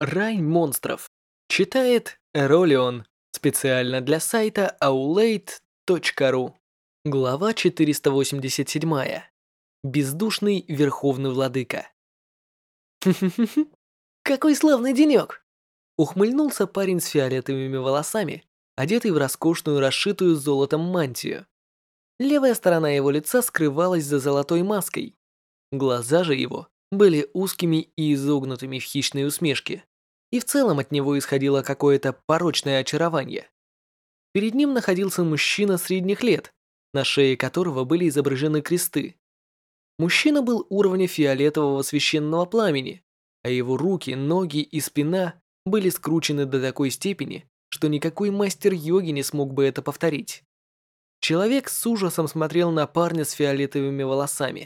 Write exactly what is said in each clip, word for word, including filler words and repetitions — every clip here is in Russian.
Рай монстров. Читает Эролион. Специально для сайта аулейт точка ру. Глава четыреста восемьдесят семь. Бездушный Верховный Владыка. Какой славный денек! Ухмыльнулся парень с фиолетовыми волосами, одетый в роскошную, расшитую золотом мантию. Левая сторона его лица скрывалась за золотой маской. Глаза же его были узкими и изогнутыми в хищной усмешке, и в целом от него исходило какое-то порочное очарование. Перед ним находился мужчина средних лет, на шее которого были изображены кресты. Мужчина был уровня фиолетового священного пламени, а его руки, ноги и спина были скручены до такой степени, что никакой мастер йоги не смог бы это повторить. Человек с ужасом смотрел на парня с фиолетовыми волосами.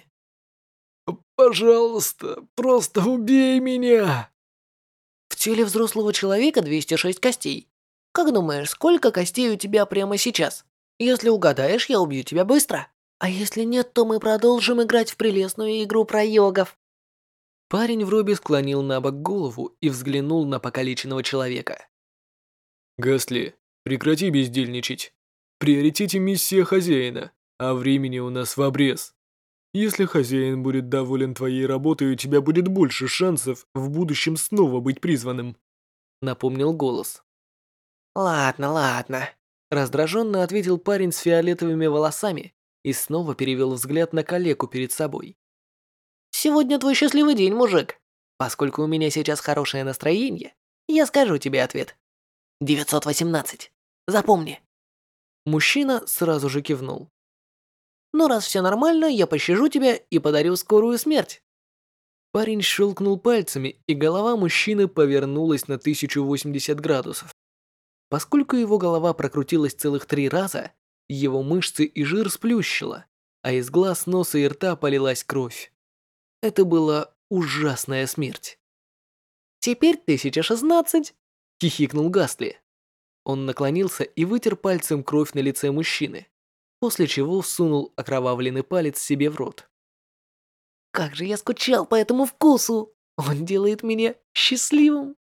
«Пожалуйста, просто убей меня!» В теле взрослого человека двести шесть костей. Как думаешь, сколько костей у тебя прямо сейчас? Если угадаешь, я убью тебя быстро. А если нет, то мы продолжим играть в прелестную игру про йогов. Парень в робе склонил на бок голову и взглянул на покалеченного человека. «Гасли, прекрати бездельничать. В приоритете миссия хозяина, а времени у нас в обрез. Если хозяин будет доволен твоей работой, у тебя будет больше шансов в будущем снова быть призванным», — напомнил голос. «Ладно, ладно», — раздраженно ответил парень с фиолетовыми волосами и снова перевел взгляд на калеку перед собой. «Сегодня твой счастливый день, мужик. Поскольку у меня сейчас хорошее настроение, я скажу тебе ответ. девятьсот восемнадцать. Запомни». Мужчина сразу же кивнул. «Ну, раз все нормально, я пощажу тебя и подарю скорую смерть». Парень щелкнул пальцами, и голова мужчины повернулась на тысячу восемьдесят градусов. Поскольку его голова прокрутилась целых три раза, его мышцы и жир сплющило, а из глаз, носа и рта полилась кровь. Это была ужасная смерть. «Теперь тысяча шестнадцать», — хихикнул Гасли. Он наклонился и вытер пальцем кровь на лице мужчины, после чего всунул окровавленный палец себе в рот. «Как же я скучал по этому вкусу! Он делает меня счастливым!»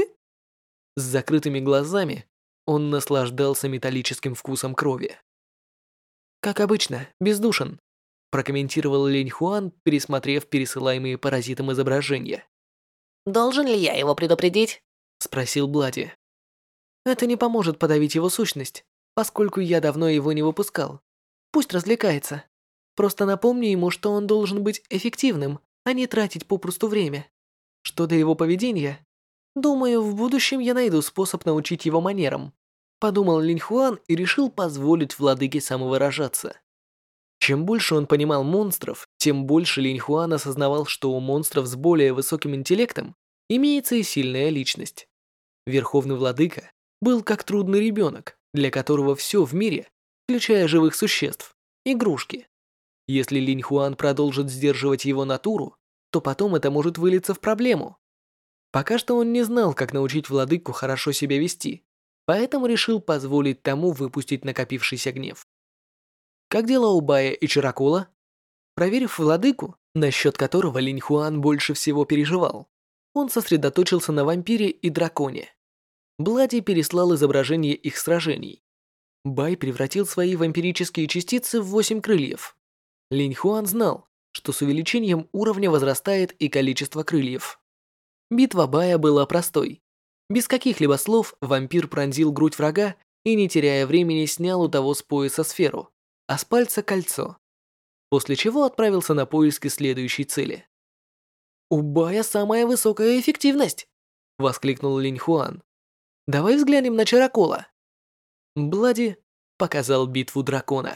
С закрытыми глазами он наслаждался металлическим вкусом крови. «Как обычно, бездушен», — прокомментировал Линь Хуан, пересмотрев пересылаемые паразитом изображения. «Должен ли я его предупредить?» — спросил Блади. «Это не поможет подавить его сущность, поскольку я давно его не выпускал. Пусть развлекается. Просто напомни ему, что он должен быть эффективным, а не тратить попусту время. Что до его поведения, думаю, в будущем я найду способ научить его манерам», — подумал Линь Хуан и решил позволить владыке самовыражаться. Чем больше он понимал монстров, тем больше Линь Хуан осознавал, что у монстров с более высоким интеллектом имеется и сильная личность. Верховный Владыка был как трудный ребенок, для которого все в мире, включая живых существ, игрушки. Если Линь Хуан продолжит сдерживать его натуру, то потом это может вылиться в проблему. Пока что он не знал, как научить владыку хорошо себя вести, поэтому решил позволить тому выпустить накопившийся гнев. Как дела у Бая и Чиракола? Проверив владыку, насчет которого Линь Хуан больше всего переживал, он сосредоточился на вампире и драконе. Блади переслал изображение их сражений. Бай превратил свои вампирические частицы в восемь крыльев. Линь Хуан знал, что с увеличением уровня возрастает и количество крыльев. Битва Бая была простой. Без каких-либо слов вампир пронзил грудь врага и, не теряя времени, снял у того с пояса сферу, а с пальца кольцо. После чего отправился на поиски следующей цели. «У Бая самая высокая эффективность!» — воскликнул Линь Хуан. «Давай взглянем на Чиракола». Блади показал битву дракона.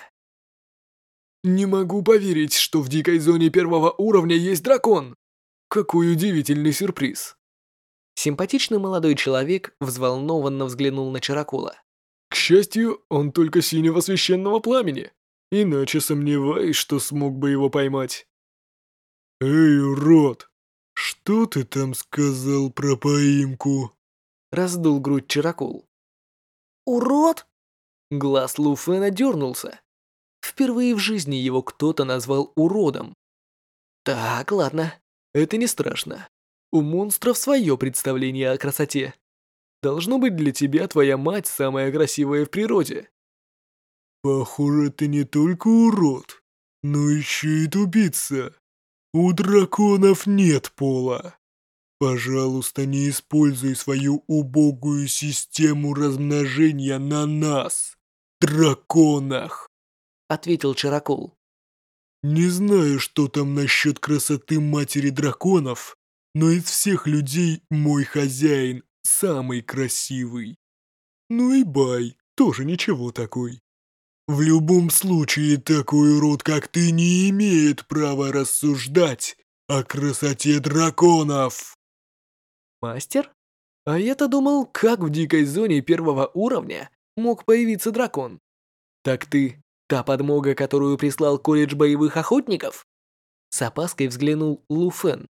«Не могу поверить, что в дикой зоне первого уровня есть дракон! Какой удивительный сюрприз!» Симпатичный молодой человек взволнованно взглянул на Чиракола. «К счастью, он только синего священного пламени, иначе сомневаюсь, что смог бы его поймать». «Эй, урод, что ты там сказал про поимку?» Раздул грудь Чиракол. «Урод?» Глаз Лу Фэна дернулся. Впервые в жизни его кто-то назвал уродом. Так, ладно, это не страшно. У монстров свое представление о красоте. Должно быть, для тебя твоя мать самая красивая в природе. Похоже, ты не только урод, но еще и тупица. У драконов нет пола. Пожалуйста, не используй свою убогую систему размножения на нас, драконах, ответил Чарокол. Не знаю, что там насчет красоты матери драконов, но из всех людей мой хозяин самый красивый. Ну и Бай тоже ничего такой. В любом случае, такой урод, как ты, не имеет права рассуждать о красоте драконов. Мастер? А я-то думал, как в дикой зоне первого уровня мог появиться дракон. Так ты та подмога, которую прислал колледж боевых охотников? С опаской взглянул Лу Фэн.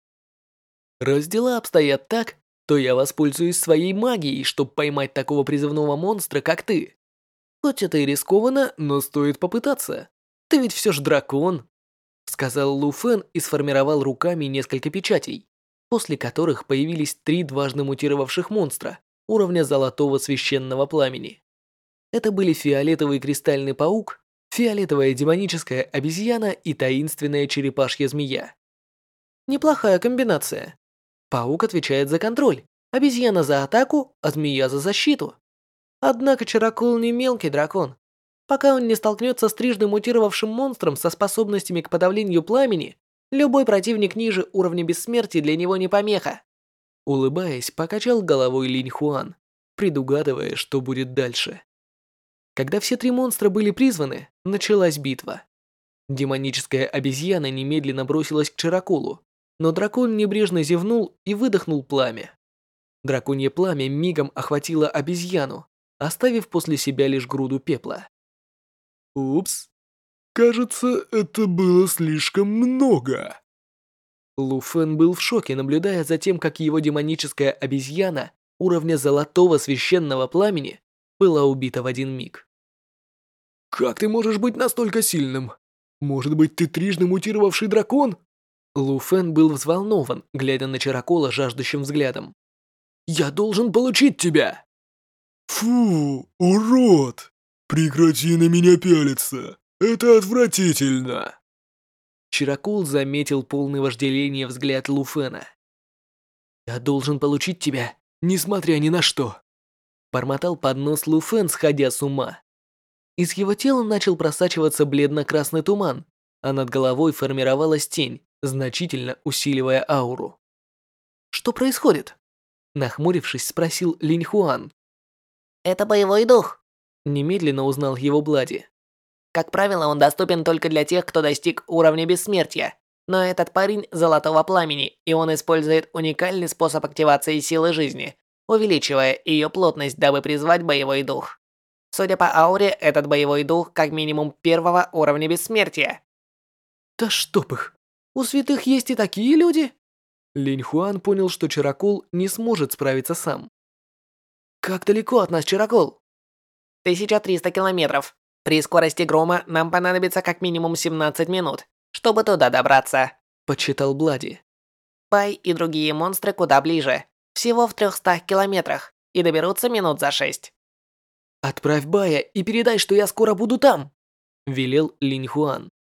Раз дела обстоят так, то я воспользуюсь своей магией, чтобы поймать такого призывного монстра, как ты. Хоть это и рискованно, но стоит попытаться. Ты ведь все ж дракон, сказал Лу Фэн и сформировал руками несколько печатей, после которых появились три дважды мутировавших монстра уровня золотого священного пламени. Это были фиолетовый кристальный паук, фиолетовая демоническая обезьяна и таинственная черепашья змея. Неплохая комбинация. Паук отвечает за контроль, обезьяна за атаку, а змея за защиту. Однако Чарокол не мелкий дракон. Пока он не столкнется с трижды мутировавшим монстром со способностями к подавлению пламени, любой противник ниже уровня бессмертия для него не помеха. Улыбаясь, покачал головой Линь Хуан, предугадывая, что будет дальше. Когда все три монстра были призваны, началась битва. Демоническая обезьяна немедленно бросилась к Чароколу, но дракон небрежно зевнул и выдохнул пламя. Драконье пламя мигом охватило обезьяну, оставив после себя лишь груду пепла. Упс. Кажется, это было слишком много. Лу Фэн был в шоке, наблюдая за тем, как его демоническая обезьяна уровня золотого священного пламени была убита в один миг. Как ты можешь быть настолько сильным? Может быть, ты трижды мутировавший дракон? Лу Фэн был взволнован, глядя на Чарокола жаждущим взглядом. Я должен получить тебя! Фу, урод! Прекрати на меня пялиться! Это отвратительно! Чарокол заметил полный вожделения взгляд Лу Фэна. Я должен получить тебя, несмотря ни на что. Бормотал под нос Лу Фэн, сходя с ума. Из его тела начал просачиваться бледно-красный туман, а над головой формировалась тень, значительно усиливая ауру. Что происходит? Нахмурившись, спросил Линь Хуан. Это боевой дух. Немедленно узнал его Блади. Как правило, он доступен только для тех, кто достиг уровня бессмертия. Но этот парень золотого пламени, и он использует уникальный способ активации силы жизни, увеличивая ее плотность, дабы призвать боевой дух. Судя по ауре, этот боевой дух как минимум первого уровня бессмертия. Да чтоб их! У святых есть и такие люди? Линь Хуан понял, что Чарокол не сможет справиться сам. Как далеко от нас Чарокол? тысяча триста километров. При скорости грома нам понадобится как минимум семнадцать минут, чтобы туда добраться, подсчитал Блади. Бай и другие монстры куда ближе, всего в трехстах километрах, и доберутся минут за шесть. Отправь Бая и передай, что я скоро буду там, велел Линь Хуан.